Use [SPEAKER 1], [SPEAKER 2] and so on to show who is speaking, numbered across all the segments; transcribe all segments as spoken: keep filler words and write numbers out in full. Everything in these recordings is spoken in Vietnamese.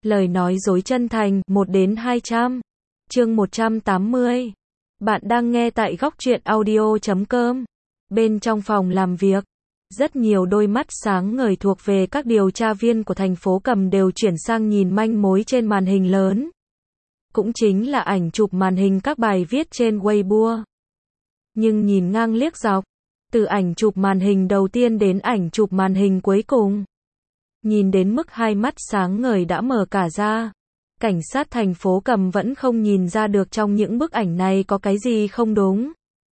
[SPEAKER 1] Lời nói dối chân thành, một đến hai trăm. Chương một trăm tám mươi. Bạn đang nghe tại góc truyện audio chấm com. Bên trong phòng làm việc, rất nhiều đôi mắt sáng ngời thuộc về các điều tra viên của thành phố Cầm đều chuyển sang nhìn manh mối trên màn hình lớn. Cũng chính là ảnh chụp màn hình các bài viết trên Weibo. Nhưng nhìn ngang liếc dọc, từ ảnh chụp màn hình đầu tiên đến ảnh chụp màn hình cuối cùng, nhìn đến mức hai mắt sáng ngời đã mở cả ra. Cảnh sát thành phố Cầm vẫn không nhìn ra được trong những bức ảnh này có cái gì không đúng.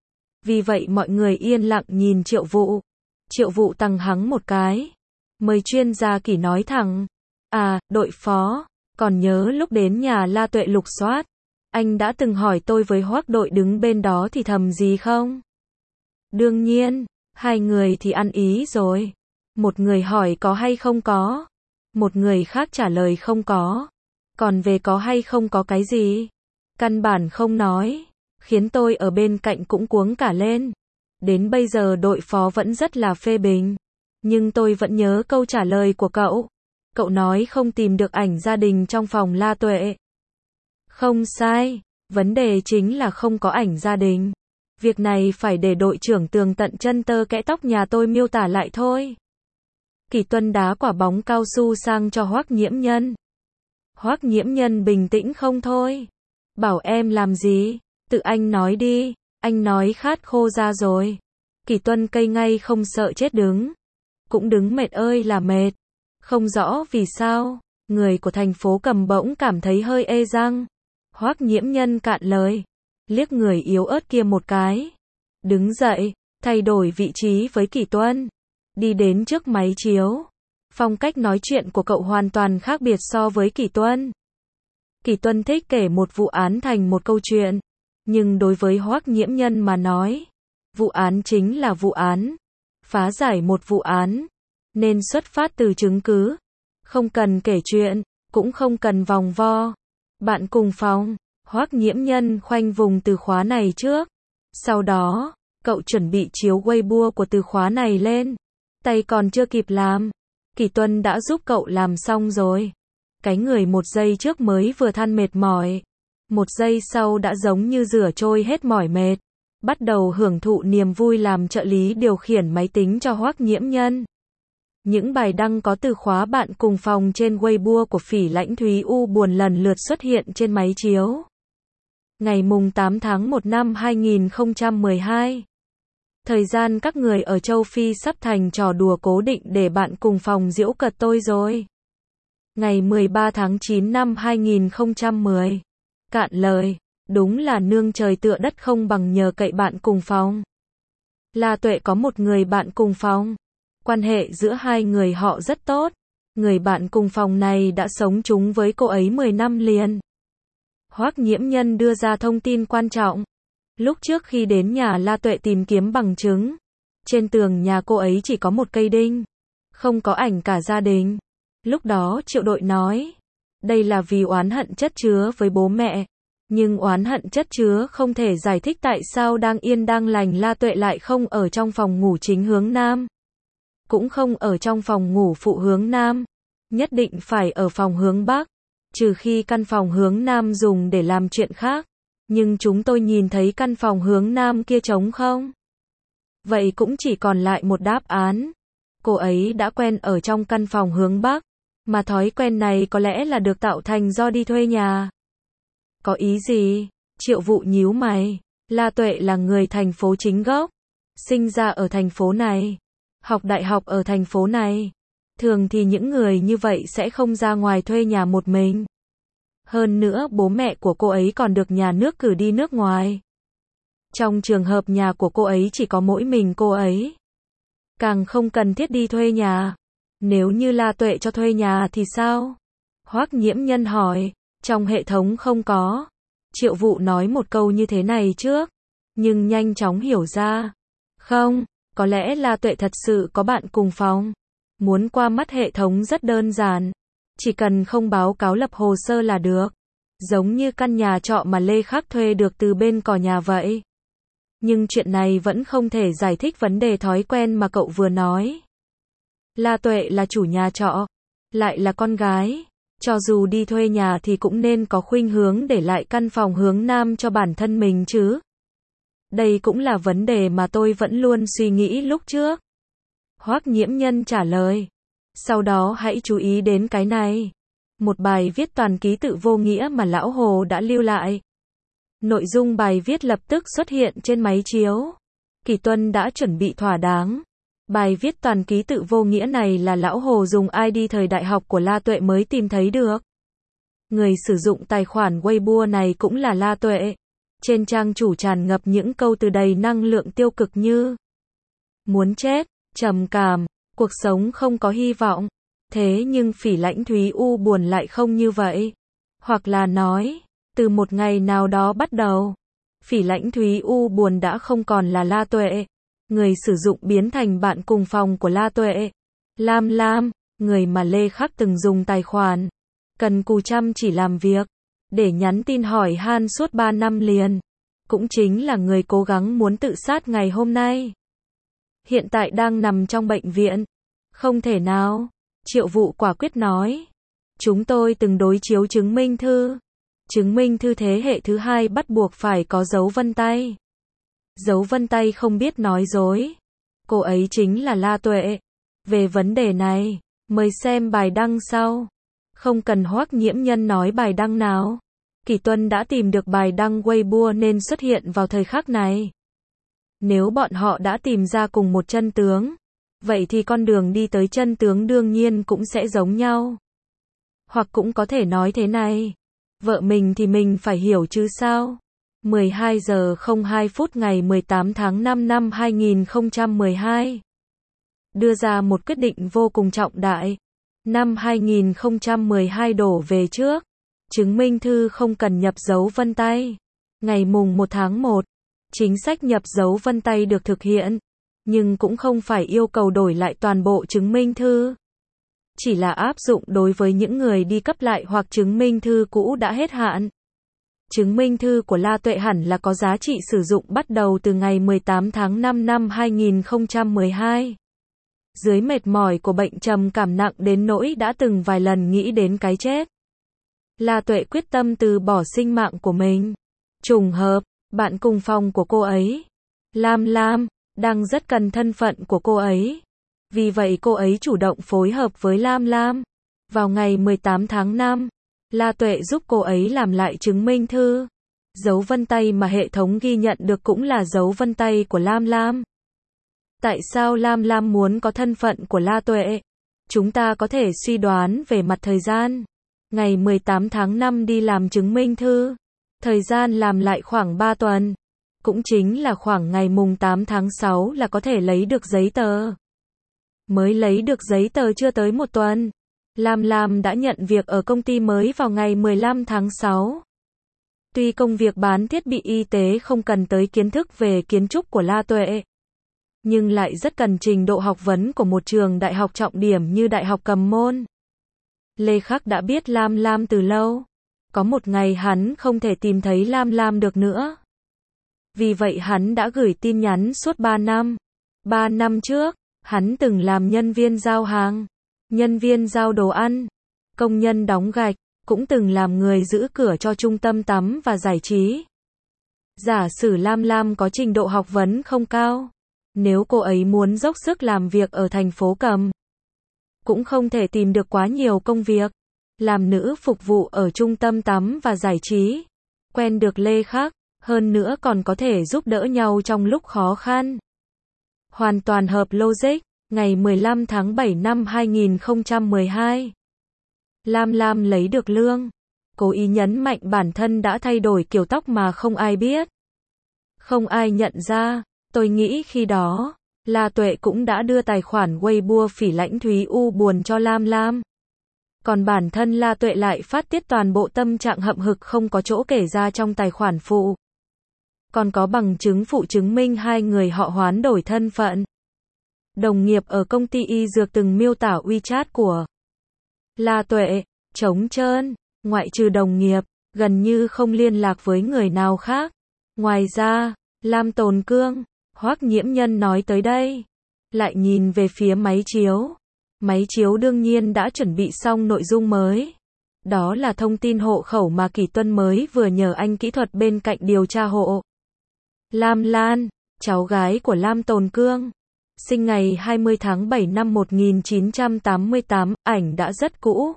[SPEAKER 1] Vì vậy mọi người yên lặng nhìn Triệu Vụ. Triệu Vụ tăng hắng một cái. Mời chuyên gia Kỷ nói thẳng. À, đội phó, còn nhớ lúc đến nhà La Tuệ lục soát, anh đã từng hỏi tôi với Hoắc đội đứng bên đó thì thầm gì không? Đương nhiên, hai người thì ăn ý rồi. Một người hỏi có hay không có. Một người khác trả lời không có. Còn về có hay không có cái gì? Căn bản không nói. Khiến tôi ở bên cạnh cũng cuống cả lên. Đến bây giờ đội phó vẫn rất là phê bình. Nhưng tôi vẫn nhớ câu trả lời của cậu. Cậu nói không tìm được ảnh gia đình trong phòng La Tuệ. Không sai. Vấn đề chính là không có ảnh gia đình. Việc này phải để đội trưởng tường tận chân tơ kẽ tóc nhà tôi miêu tả lại thôi. Kỷ Tuân đá quả bóng cao su sang cho Hoắc Nhiễm Nhân. Hoắc Nhiễm Nhân bình tĩnh không thôi. Bảo em làm gì? Tự anh nói đi. Anh nói khát khô ra rồi. Kỷ Tuân cây ngay không sợ chết đứng. Cũng đứng mệt ơi là mệt. Không rõ vì sao, người của thành phố Cầm bỗng cảm thấy hơi ê răng. Hoắc Nhiễm Nhân cạn lời. Liếc người yếu ớt kia một cái. Đứng dậy, thay đổi vị trí với Kỷ Tuân. Đi đến trước máy chiếu. Phong cách nói chuyện của cậu hoàn toàn khác biệt so với Kỷ Tuân. Kỷ Tuân thích kể một vụ án thành một câu chuyện. Nhưng đối với Hoắc Nhiễm Nhân mà nói, vụ án chính là vụ án. Phá giải một vụ án, nên xuất phát từ chứng cứ. Không cần kể chuyện, cũng không cần vòng vo. Bạn cùng phòng, Hoắc Nhiễm Nhân khoanh vùng từ khóa này trước. Sau đó, cậu chuẩn bị chiếu Weibo của từ khóa này lên. Tay còn chưa kịp làm, Kỷ Tuân đã giúp cậu làm xong rồi. Cái người một giây trước mới vừa than mệt mỏi. Một giây sau đã giống như rửa trôi hết mỏi mệt. Bắt đầu hưởng thụ niềm vui làm trợ lý điều khiển máy tính cho Hoắc Nhiễm Nhân. Những bài đăng có từ khóa bạn cùng phòng trên Weibo của Phỉ Lãnh Thúy U buồn lần lượt xuất hiện trên máy chiếu. Ngày mùng tám tháng một năm hai nghìn không trăm mười hai. Thời gian các người ở châu Phi sắp thành trò đùa cố định để bạn cùng phòng giễu cợt tôi rồi. Ngày mười ba tháng chín năm hai nghìn không trăm mười. Cạn lời. Đúng là nương trời tựa đất không bằng nhờ cậy bạn cùng phòng. La Tuệ có một người bạn cùng phòng. Quan hệ giữa hai người họ rất tốt. Người bạn cùng phòng này đã sống chung với cô ấy mười năm liền. Hoắc Nhiễm Nhân đưa ra thông tin quan trọng. Lúc trước khi đến nhà La Tuệ tìm kiếm bằng chứng, trên tường nhà cô ấy chỉ có một cây đinh, không có ảnh cả gia đình. Lúc đó Triệu đội nói, đây là vì oán hận chất chứa với bố mẹ. Nhưng oán hận chất chứa không thể giải thích tại sao đang yên đang lành La Tuệ lại không ở trong phòng ngủ chính hướng Nam. Cũng không ở trong phòng ngủ phụ hướng Nam. Nhất định phải ở phòng hướng Bắc. Trừ khi căn phòng hướng Nam dùng để làm chuyện khác. Nhưng chúng tôi nhìn thấy căn phòng hướng Nam kia trống không. Vậy cũng chỉ còn lại một đáp án. Cô ấy đã quen ở trong căn phòng hướng Bắc. Mà thói quen này có lẽ là được tạo thành do đi thuê nhà. Có ý gì? Triệu Vụ nhíu mày. La Tuệ là người thành phố chính gốc. Sinh ra ở thành phố này. Học đại học ở thành phố này. Thường thì những người như vậy sẽ không ra ngoài thuê nhà một mình. Hơn nữa bố mẹ của cô ấy còn được nhà nước cử đi nước ngoài. Trong trường hợp nhà của cô ấy chỉ có mỗi mình cô ấy. Càng không cần thiết đi thuê nhà. Nếu như La Tuệ cho thuê nhà thì sao? Hoắc Nhiễm Nhân hỏi. Trong hệ thống không có. Triệu Vụ nói một câu như thế này trước. Nhưng nhanh chóng hiểu ra. Không, có lẽ La Tuệ thật sự có bạn cùng phòng. Muốn qua mắt hệ thống rất đơn giản. Chỉ cần không báo cáo lập hồ sơ là được. Giống như căn nhà trọ mà Lê Khắc thuê được từ bên cò nhà vậy. Nhưng chuyện này vẫn không thể giải thích vấn đề thói quen mà cậu vừa nói. La Tuệ là chủ nhà trọ. Lại là con gái. Cho dù đi thuê nhà thì cũng nên có khuynh hướng để lại căn phòng hướng nam cho bản thân mình chứ. Đây cũng là vấn đề mà tôi vẫn luôn suy nghĩ lúc trước. Hoắc Nhiễm Nhân trả lời. Sau đó hãy chú ý đến cái này. Một bài viết toàn ký tự vô nghĩa mà lão Hồ đã lưu lại. Nội dung bài viết lập tức xuất hiện trên máy chiếu. Kỳ Tuân đã chuẩn bị thỏa đáng. Bài viết toàn ký tự vô nghĩa này là lão Hồ dùng i đê thời đại học của La Tuệ mới tìm thấy được. Người sử dụng tài khoản Weibo này cũng là La Tuệ. Trên trang chủ tràn ngập những câu từ đầy năng lượng tiêu cực như muốn chết, trầm cảm, cuộc sống không có hy vọng. Thế nhưng Phỉ Lãnh Thúy U buồn lại không như vậy. Hoặc là nói, từ một ngày nào đó bắt đầu, Phỉ Lãnh Thúy U buồn đã không còn là La Tuệ. Người sử dụng biến thành bạn cùng phòng của La Tuệ. Lam Lam, người mà Lê Khắc từng dùng tài khoản cần cù chăm chỉ làm việc để nhắn tin hỏi han suốt ba năm liền. Cũng chính là người cố gắng muốn tự sát ngày hôm nay. Hiện tại đang nằm trong bệnh viện. Không thể nào. Triệu Vụ quả quyết nói. Chúng tôi từng đối chiếu chứng minh thư. Chứng minh thư thế hệ thứ hai bắt buộc phải có dấu vân tay. Dấu vân tay không biết nói dối. Cô ấy chính là La Tuệ. Về vấn đề này, mời xem bài đăng sau. Không cần Hoắc Nhiễm Nhân nói bài đăng nào. Kỳ Tuân đã tìm được bài đăng Weibo nên xuất hiện vào thời khắc này. Nếu bọn họ đã tìm ra cùng một chân tướng, vậy thì con đường đi tới chân tướng đương nhiên cũng sẽ giống nhau. Hoặc cũng có thể nói thế này. Vợ mình thì mình phải hiểu chứ sao. mười hai giờ không hai phút ngày mười tám tháng năm năm hai nghìn không trăm mười hai. Đưa ra một quyết định vô cùng trọng đại. Năm hai nghìn không trăm mười hai đổ về trước. Chứng minh thư không cần nhập dấu vân tay. Ngày mùng một tháng một, chính sách nhập dấu vân tay được thực hiện. Nhưng cũng không phải yêu cầu đổi lại toàn bộ chứng minh thư. Chỉ là áp dụng đối với những người đi cấp lại hoặc chứng minh thư cũ đã hết hạn. Chứng minh thư của La Tuệ hẳn là có giá trị sử dụng bắt đầu từ ngày mười tám tháng năm năm hai nghìn không trăm mười hai. Dưới mệt mỏi của bệnh trầm cảm nặng đến nỗi đã từng vài lần nghĩ đến cái chết. La Tuệ quyết tâm từ bỏ sinh mạng của mình. Trùng hợp, bạn cùng phòng của cô ấy, Lam Lam, đang rất cần thân phận của cô ấy. Vì vậy cô ấy chủ động phối hợp với Lam Lam. Vào ngày mười tám tháng năm, La Tuệ giúp cô ấy làm lại chứng minh thư. Dấu vân tay mà hệ thống ghi nhận được cũng là dấu vân tay của Lam Lam. Tại sao Lam Lam muốn có thân phận của La Tuệ? Chúng ta có thể suy đoán về mặt thời gian. Ngày mười tám tháng năm đi làm chứng minh thư. Thời gian làm lại khoảng ba tuần. Cũng chính là khoảng ngày mùng tám tháng sáu là có thể lấy được giấy tờ. Mới lấy được giấy tờ chưa tới một tuần. Lam Lam đã nhận việc ở công ty mới vào ngày mười lăm tháng sáu. Tuy công việc bán thiết bị y tế không cần tới kiến thức về kiến trúc của La Tuệ, nhưng lại rất cần trình độ học vấn của một trường đại học trọng điểm như Đại học Cầm Môn. Lê Khắc đã biết Lam Lam từ lâu. Có một ngày hắn không thể tìm thấy Lam Lam được nữa. Vì vậy hắn đã gửi tin nhắn suốt ba năm. ba năm trước, hắn từng làm nhân viên giao hàng, nhân viên giao đồ ăn, công nhân đóng gạch, cũng từng làm người giữ cửa cho trung tâm tắm và giải trí. Giả sử Lam Lam có trình độ học vấn không cao, nếu cô ấy muốn dốc sức làm việc ở thành phố Cầm, cũng không thể tìm được quá nhiều công việc. Làm nữ phục vụ ở trung tâm tắm và giải trí, quen được Lê Khắc, hơn nữa còn có thể giúp đỡ nhau trong lúc khó khăn. Hoàn toàn hợp logic. Ngày mười lăm tháng bảy năm hai nghìn không trăm mười hai, Lam Lam lấy được lương. Cố ý nhấn mạnh bản thân đã thay đổi kiểu tóc mà không ai biết, không ai nhận ra. Tôi nghĩ khi đó, La Tuệ cũng đã đưa tài khoản Weibo Phỉ Lãnh Thúy U buồn cho Lam Lam. Còn bản thân La Tuệ lại phát tiết toàn bộ tâm trạng hậm hực không có chỗ kể ra trong tài khoản phụ. Còn có bằng chứng phụ chứng minh hai người họ hoán đổi thân phận. Đồng nghiệp ở công ty y dược từng miêu tả WeChat của La Tuệ, trống trơn, ngoại trừ đồng nghiệp, gần như không liên lạc với người nào khác. Ngoài ra, Lam Tồn Cương, Hoắc Nhiễm Nhân nói tới đây, lại nhìn về phía máy chiếu. Máy chiếu đương nhiên đã chuẩn bị xong nội dung mới. Đó là thông tin hộ khẩu mà Kỷ Tuân mới vừa nhờ anh kỹ thuật bên cạnh điều tra hộ. Lam Lan, cháu gái của Lam Tồn Cương, sinh ngày hai mươi tháng bảy năm một nghìn chín trăm tám mươi tám, ảnh đã rất cũ.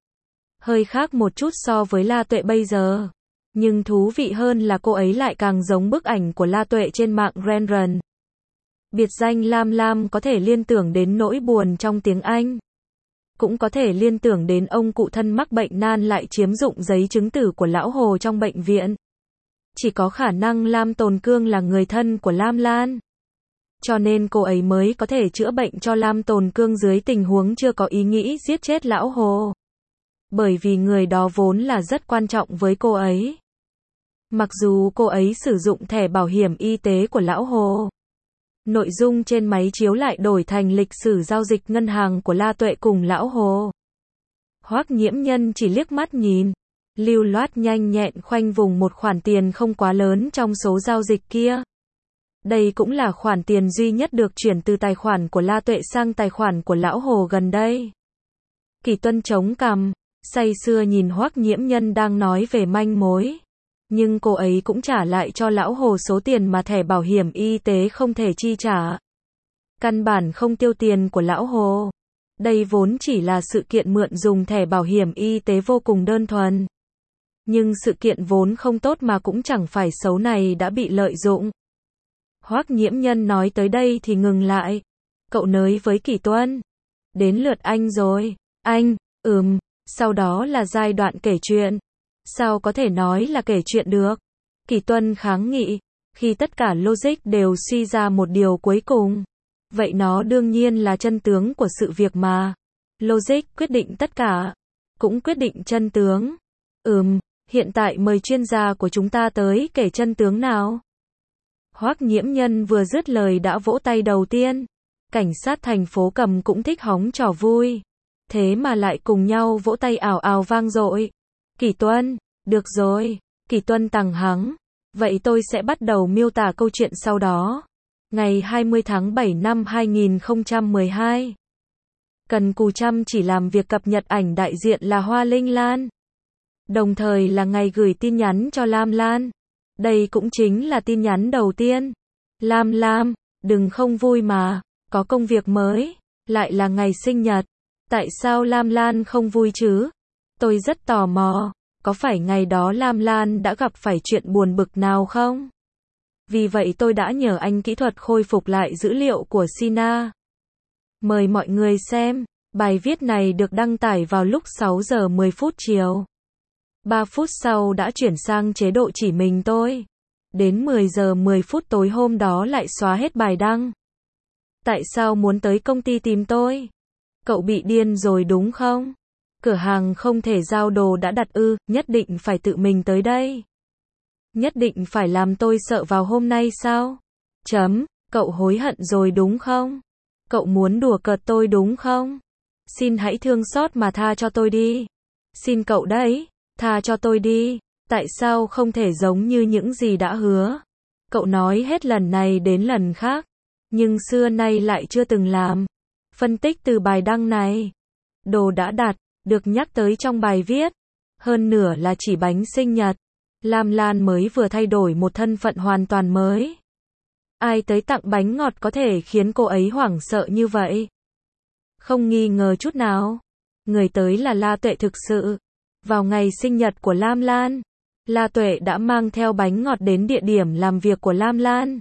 [SPEAKER 1] Hơi khác một chút so với La Tuệ bây giờ. Nhưng thú vị hơn là cô ấy lại càng giống bức ảnh của La Tuệ trên mạng Renren. Biệt danh Lam Lam có thể liên tưởng đến nỗi buồn trong tiếng Anh. Cũng có thể liên tưởng đến ông cụ thân mắc bệnh nan lại chiếm dụng giấy chứng tử của lão Hồ trong bệnh viện. Chỉ có khả năng Lam Tồn Cương là người thân của Lam Lan. Cho nên cô ấy mới có thể chữa bệnh cho Lam Tồn Cương dưới tình huống chưa có ý nghĩ giết chết lão Hồ. Bởi vì người đó vốn là rất quan trọng với cô ấy. Mặc dù cô ấy sử dụng thẻ bảo hiểm y tế của lão Hồ. Nội dung trên máy chiếu lại đổi thành lịch sử giao dịch ngân hàng của La Tuệ cùng lão Hồ. Hoắc Nhiễm Nhân chỉ liếc mắt nhìn, lưu loát nhanh nhẹn khoanh vùng một khoản tiền không quá lớn trong số giao dịch kia. Đây cũng là khoản tiền duy nhất được chuyển từ tài khoản của La Tuệ sang tài khoản của lão Hồ gần đây. Kỷ Tuân chống cằm, say sưa nhìn Hoắc Nhiễm Nhân đang nói về manh mối. Nhưng cô ấy cũng trả lại cho lão Hồ số tiền mà thẻ bảo hiểm y tế không thể chi trả. Căn bản không tiêu tiền của lão Hồ. Đây vốn chỉ là sự kiện mượn dùng thẻ bảo hiểm y tế vô cùng đơn thuần. Nhưng sự kiện vốn không tốt mà cũng chẳng phải xấu này đã bị lợi dụng. Hoắc Nhiễm Nhân nói tới đây thì ngừng lại. Cậu nới với Kỷ Tuân. Đến lượt anh rồi. Anh, ừm, sau đó là giai đoạn kể chuyện. Sao có thể nói là kể chuyện được? Kỷ Tuân kháng nghị, khi tất cả logic đều suy ra một điều cuối cùng. Vậy nó đương nhiên là chân tướng của sự việc mà. Logic quyết định tất cả. Cũng quyết định chân tướng. Ừm, hiện tại mời chuyên gia của chúng ta tới kể chân tướng nào. Hoắc Nhiễm Nhân vừa dứt lời đã vỗ tay đầu tiên. Cảnh sát thành phố Cầm cũng thích hóng trò vui. Thế mà lại cùng nhau vỗ tay ào ào vang dội. Kỷ Tuân, được rồi. Kỷ Tuân tằng hắng. Vậy tôi sẽ bắt đầu miêu tả câu chuyện sau đó. Ngày hai mươi tháng bảy năm hai nghìn không trăm mười hai. Cần Cù chăm chỉ làm việc cập nhật ảnh đại diện là Hoa Linh Lan. Đồng thời là ngày gửi tin nhắn cho Lam Lan. Đây cũng chính là tin nhắn đầu tiên. Lam Lam, đừng không vui mà, có công việc mới, lại là ngày sinh nhật. Tại sao Lam Lan không vui chứ? Tôi rất tò mò, có phải ngày đó Lam Lan đã gặp phải chuyện buồn bực nào không? Vì vậy tôi đã nhờ anh kỹ thuật khôi phục lại dữ liệu của Sina. Mời mọi người xem, bài viết này được đăng tải vào lúc sáu giờ mười phút chiều. ba phút sau đã chuyển sang chế độ chỉ mình tôi. Đến mười giờ mười phút tối hôm đó lại xóa hết bài đăng. Tại sao muốn tới công ty tìm tôi? Cậu bị điên rồi đúng không? Cửa hàng không thể giao đồ đã đặt ư, nhất định phải tự mình tới đây. Nhất định phải làm tôi sợ vào hôm nay sao? Chấm, cậu hối hận rồi đúng không? Cậu muốn đùa cợt tôi đúng không? Xin hãy thương xót mà tha cho tôi đi. Xin cậu đấy, tha cho tôi đi. Tại sao không thể giống như những gì đã hứa? Cậu nói hết lần này đến lần khác, nhưng xưa nay lại chưa từng làm. Phân tích từ bài đăng này. Đồ đã đặt, được nhắc tới trong bài viết. Hơn nửa là chỉ bánh sinh nhật. Lam Lan mới vừa thay đổi một thân phận hoàn toàn mới. Ai tới tặng bánh ngọt có thể khiến cô ấy hoảng sợ như vậy? Không nghi ngờ chút nào. Người tới là La Tuệ thực sự. Vào ngày sinh nhật của Lam Lan, La Tuệ đã mang theo bánh ngọt đến địa điểm làm việc của Lam Lan.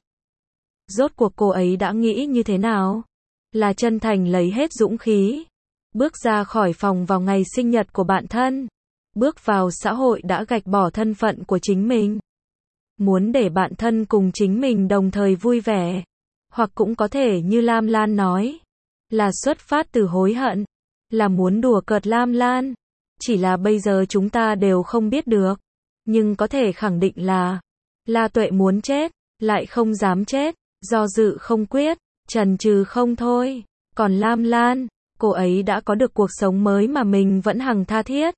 [SPEAKER 1] Rốt cuộc cô ấy đã nghĩ như thế nào? Là chân thành lấy hết dũng khí. Bước ra khỏi phòng vào ngày sinh nhật của bạn thân. Bước vào xã hội đã gạch bỏ thân phận của chính mình. Muốn để bạn thân cùng chính mình đồng thời vui vẻ. Hoặc cũng có thể như Lam Lan nói. Là xuất phát từ hối hận. Là muốn đùa cợt Lam Lan. Chỉ là bây giờ chúng ta đều không biết được. Nhưng có thể khẳng định là La Tuệ muốn chết, lại không dám chết, do dự không quyết, chần chừ không thôi. Còn Lam Lan, cô ấy đã có được cuộc sống mới mà mình vẫn hằng tha thiết.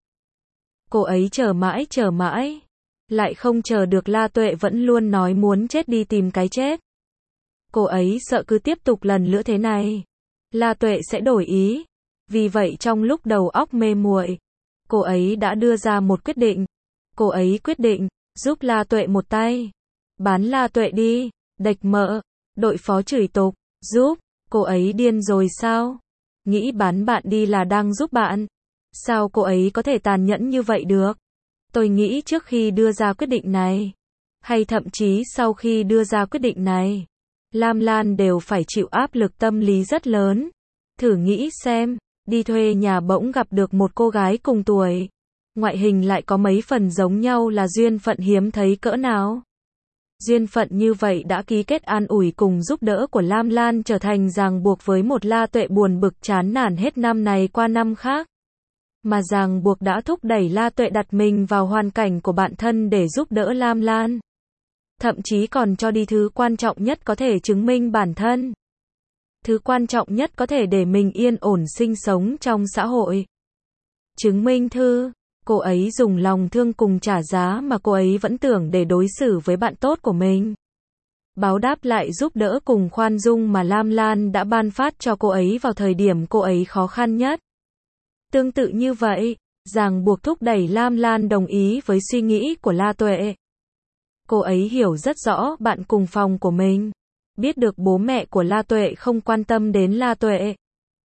[SPEAKER 1] Cô ấy chờ mãi chờ mãi, lại không chờ được. La Tuệ vẫn luôn nói muốn chết đi tìm cái chết. Cô ấy sợ cứ tiếp tục lần nữa thế này, La Tuệ sẽ đổi ý. Vì vậy trong lúc đầu óc mê muội, Cô ấy đã đưa ra một quyết định. Cô ấy quyết định giúp La Tuệ một tay. Bán La Tuệ đi. Địch Mợ, đội phó chửi tục. Giúp? Cô ấy điên rồi sao? Nghĩ bán bạn đi là đang giúp bạn. Sao cô ấy có thể tàn nhẫn như vậy được? Tôi nghĩ trước khi đưa ra quyết định này, hay thậm chí sau khi đưa ra quyết định này, Lam Lan đều phải chịu áp lực tâm lý rất lớn. Thử nghĩ xem, đi thuê nhà bỗng gặp được một cô gái cùng tuổi, ngoại hình lại có mấy phần giống nhau là duyên phận hiếm thấy cỡ nào. Duyên phận như vậy đã ký kết an ủi cùng giúp đỡ của Lam Lan trở thành ràng buộc với một La Tuệ buồn bực chán nản hết năm này qua năm khác. Mà ràng buộc đã thúc đẩy La Tuệ đặt mình vào hoàn cảnh của bạn thân để giúp đỡ Lam Lan. Thậm chí còn cho đi thứ quan trọng nhất có thể chứng minh bản thân. Thứ quan trọng nhất có thể để mình yên ổn sinh sống trong xã hội. Chứng minh thư. Cô ấy dùng lòng thương cùng trả giá mà cô ấy vẫn tưởng để đối xử với bạn tốt của mình. Báo đáp lại giúp đỡ cùng khoan dung mà Lam Lan đã ban phát cho cô ấy vào thời điểm cô ấy khó khăn nhất. Tương tự như vậy, ràng buộc thúc đẩy Lam Lan đồng ý với suy nghĩ của La Tuệ. Cô ấy hiểu rất rõ bạn cùng phòng của mình. Biết được bố mẹ của La Tuệ không quan tâm đến La Tuệ.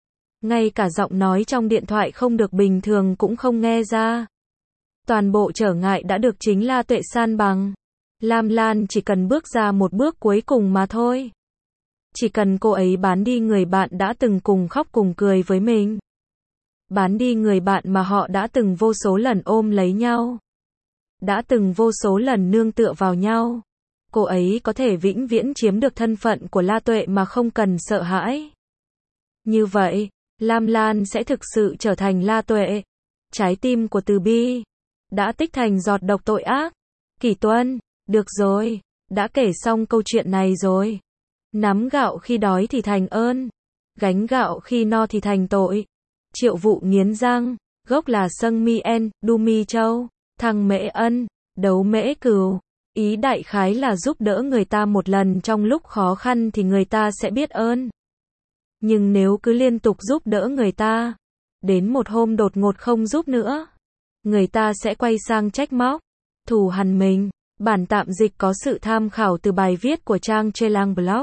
[SPEAKER 1] Ngay cả giọng nói trong điện thoại không được bình thường cũng không nghe ra. Toàn bộ trở ngại đã được chính La Tuệ san bằng. Lam Lan chỉ cần bước ra một bước cuối cùng mà thôi. Chỉ cần cô ấy bán đi người bạn đã từng cùng khóc cùng cười với mình. Bán đi người bạn mà họ đã từng vô số lần ôm lấy nhau. Đã từng vô số lần nương tựa vào nhau. Cô ấy có thể vĩnh viễn chiếm được thân phận của La Tuệ mà không cần sợ hãi. Như vậy, Lam Lan sẽ thực sự trở thành La Tuệ. Trái tim của Từ Bi đã tích thành giọt độc tội ác. Kỷ Tuân, được rồi, đã kể xong câu chuyện này rồi. Nắm gạo khi đói thì thành ơn, gánh gạo khi no thì thành tội. Triệu Vụ nghiến răng, gốc là Sâng Mi En, Du Mi Châu, Thăng Mễ Ân, Đấu Mễ Cừu. Ý đại khái là giúp đỡ người ta một lần trong lúc khó khăn thì người ta sẽ biết ơn. Nhưng nếu cứ liên tục giúp đỡ người ta, đến một hôm đột ngột không giúp nữa, người ta sẽ quay sang trách móc, thù hằn mình. Bản tạm dịch có sự tham khảo từ bài viết của trang Trelang Blog.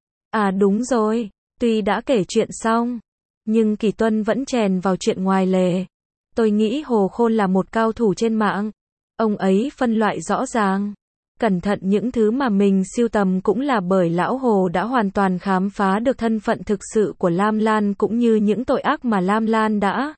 [SPEAKER 1] À đúng rồi, tuy đã kể chuyện xong, nhưng Kỷ Tuân vẫn chèn vào chuyện ngoài lề. Tôi nghĩ Hồ Khôn là một cao thủ trên mạng. Ông ấy phân loại rõ ràng. Cẩn thận những thứ mà mình sưu tầm cũng là bởi lão Hồ đã hoàn toàn khám phá được thân phận thực sự của Lam Lan cũng như những tội ác mà Lam Lan đã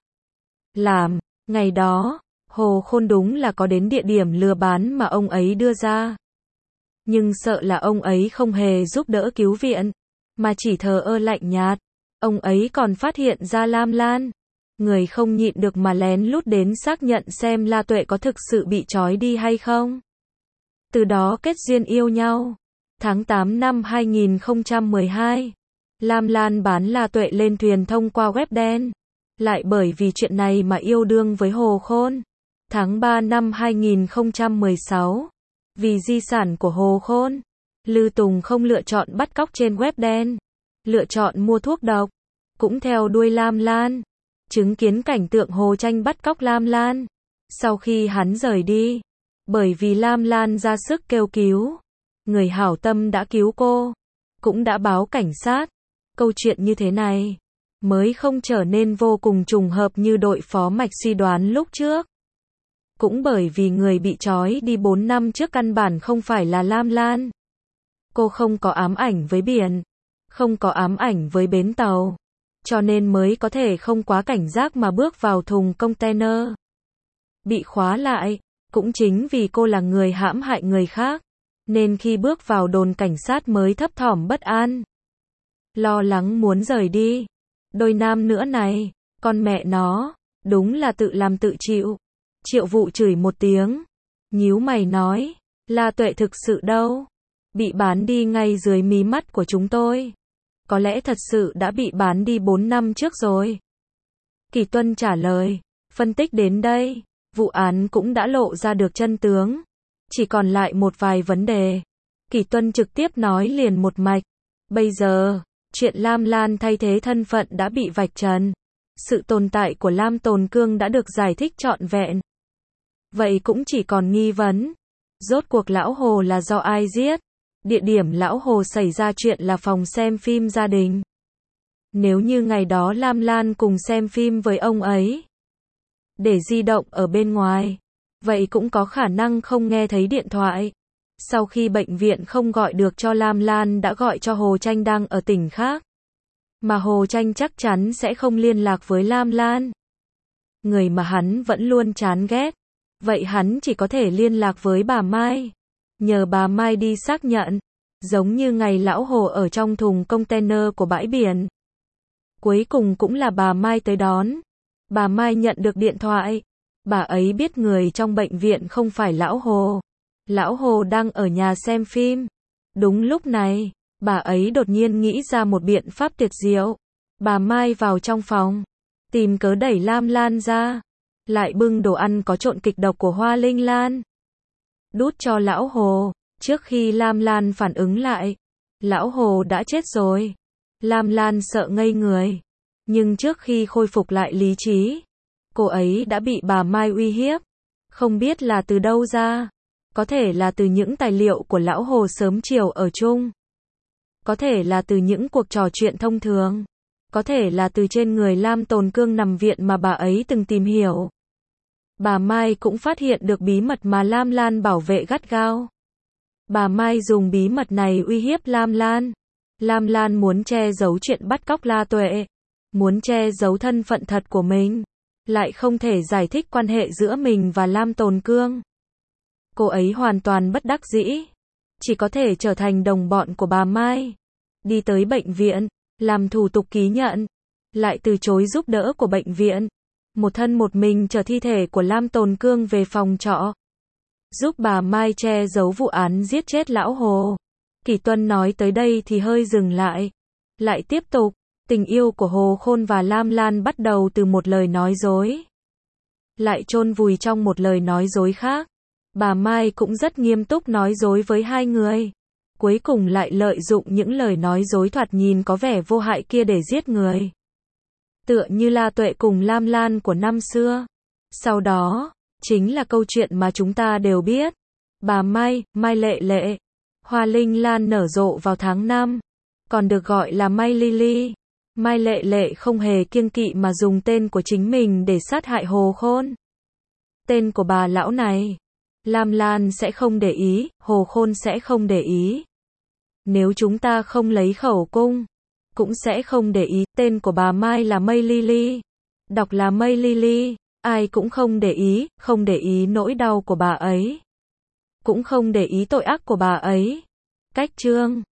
[SPEAKER 1] làm. Ngày đó, Hồ Khôn đúng là có đến địa điểm lừa bán mà ông ấy đưa ra. Nhưng sợ là ông ấy không hề giúp đỡ cứu viện, mà chỉ thờ ơ lạnh nhạt. Ông ấy còn phát hiện ra Lam Lan. Người không nhịn được mà lén lút đến xác nhận xem La Tuệ có thực sự bị trói đi hay không. Từ đó kết duyên yêu nhau. Tháng tám năm hai nghìn không trăm mười hai, Lam Lan bán La Tuệ lên thuyền thông qua web đen. Lại bởi vì chuyện này mà yêu đương với Hồ Khôn. Tháng ba năm hai nghìn không trăm mười sáu, vì di sản của Hồ Khôn, Lư Tùng không lựa chọn bắt cóc trên web đen, lựa chọn mua thuốc độc. Cũng theo đuôi Lam Lan, chứng kiến cảnh tượng Hồ Tranh bắt cóc Lam Lan. Sau khi hắn rời đi, bởi vì Lam Lan ra sức kêu cứu, người hảo tâm đã cứu cô, cũng đã báo cảnh sát. Câu chuyện như thế này mới không trở nên vô cùng trùng hợp như đội phó mạch suy đoán lúc trước. Cũng bởi vì người bị trói đi bốn năm trước căn bản không phải là Lam Lan. Cô không có ám ảnh với biển, không có ám ảnh với bến tàu, cho nên mới có thể không quá cảnh giác mà bước vào thùng container. Bị khóa lại, cũng chính vì cô là người hãm hại người khác, nên khi bước vào đồn cảnh sát mới thấp thỏm bất an. Lo lắng muốn rời đi. Đôi nam nữa này, con mẹ nó, đúng là tự làm tự chịu. Triệu Vụ chửi một tiếng, nhíu mày nói, La Tuệ thực sự đâu? Bị bán đi ngay dưới mí mắt của chúng tôi. Có lẽ thật sự đã bị bán đi bốn năm trước rồi. Kỷ Tuân trả lời, phân tích đến đây, vụ án cũng đã lộ ra được chân tướng. Chỉ còn lại một vài vấn đề. Kỷ Tuân trực tiếp nói liền một mạch. Bây giờ, chuyện Lam Lan thay thế thân phận đã bị vạch trần. sự tồn tại của Lam Tồn Cương đã được giải thích trọn vẹn. Vậy cũng chỉ còn nghi vấn. Rốt cuộc lão Hồ là do ai giết? Địa điểm lão Hồ xảy ra chuyện là phòng xem phim gia đình. Nếu như ngày đó Lam Lan cùng xem phim với ông ấy, để di động ở bên ngoài, vậy cũng có khả năng không nghe thấy điện thoại. Sau khi bệnh viện không gọi được cho Lam Lan đã gọi cho Hồ Tranh đang ở tỉnh khác. Mà Hồ Tranh chắc chắn sẽ không liên lạc với Lam Lan. Người mà hắn vẫn luôn chán ghét. Vậy hắn chỉ có thể liên lạc với bà Mai. Nhờ bà Mai đi xác nhận. Giống như ngày lão Hồ ở trong thùng container của bãi biển. Cuối cùng cũng là bà Mai tới đón. Bà Mai nhận được điện thoại. Bà ấy biết người trong bệnh viện không phải lão Hồ. Lão Hồ đang ở nhà xem phim. Đúng lúc này, bà ấy đột nhiên nghĩ ra một biện pháp tuyệt diệu. Bà Mai vào trong phòng, tìm cớ đẩy Lam Lan ra, lại bưng đồ ăn có trộn kịch độc của Hoa Linh Lan, đút cho lão Hồ. Trước khi Lam Lan phản ứng lại, lão Hồ đã chết rồi. Lam Lan sợ ngây người, nhưng trước khi khôi phục lại lý trí, cô ấy đã bị bà Mai uy hiếp. Không biết là từ đâu ra. Có thể là từ những tài liệu của lão Hồ sớm chiều ở chung. Có thể là từ những cuộc trò chuyện thông thường. Có thể là từ trên người Lam Tồn Cương nằm viện mà bà ấy từng tìm hiểu. Bà Mai cũng phát hiện được bí mật mà Lam Lan bảo vệ gắt gao. Bà Mai dùng bí mật này uy hiếp Lam Lan. Lam Lan muốn che giấu chuyện bắt cóc La Tuệ. Muốn che giấu thân phận thật của mình. Lại không thể giải thích quan hệ giữa mình và Lam Tồn Cương. Cô ấy hoàn toàn bất đắc dĩ. Chỉ có thể trở thành đồng bọn của bà Mai. Đi tới bệnh viện, làm thủ tục ký nhận. Lại từ chối giúp đỡ của bệnh viện. Một thân một mình chở thi thể của Lam Tồn Cương về phòng trọ. Giúp bà Mai che giấu vụ án giết chết lão Hồ. Kỷ Tuân nói tới đây thì hơi dừng lại. Lại tiếp tục. Tình yêu của Hồ Khôn và Lam Lan bắt đầu từ một lời nói dối. Lại chôn vùi trong một lời nói dối khác. Bà Mai cũng rất nghiêm túc nói dối với hai người. Cuối cùng lại lợi dụng những lời nói dối thoạt nhìn có vẻ vô hại kia để giết người. Tựa như La Tuệ cùng Lam Lan của năm xưa. Sau đó, chính là câu chuyện mà chúng ta đều biết. Bà Mai, Mai Lệ Lệ. Hoa Linh Lan nở rộ vào tháng năm. Còn được gọi là Mai Lily. Mai Lệ Lệ không hề kiêng kỵ mà dùng tên của chính mình để sát hại Hồ Khôn. Tên của bà lão này. Lam Lan sẽ không để ý, Hồ Khôn sẽ không để ý. Nếu chúng ta không lấy khẩu cung, cũng sẽ không để ý. Tên của bà Mai là Mây Lily. Đọc là Mây Lily. Ai cũng không để ý, không để ý nỗi đau của bà ấy. Cũng không để ý tội ác của bà ấy. Cách chương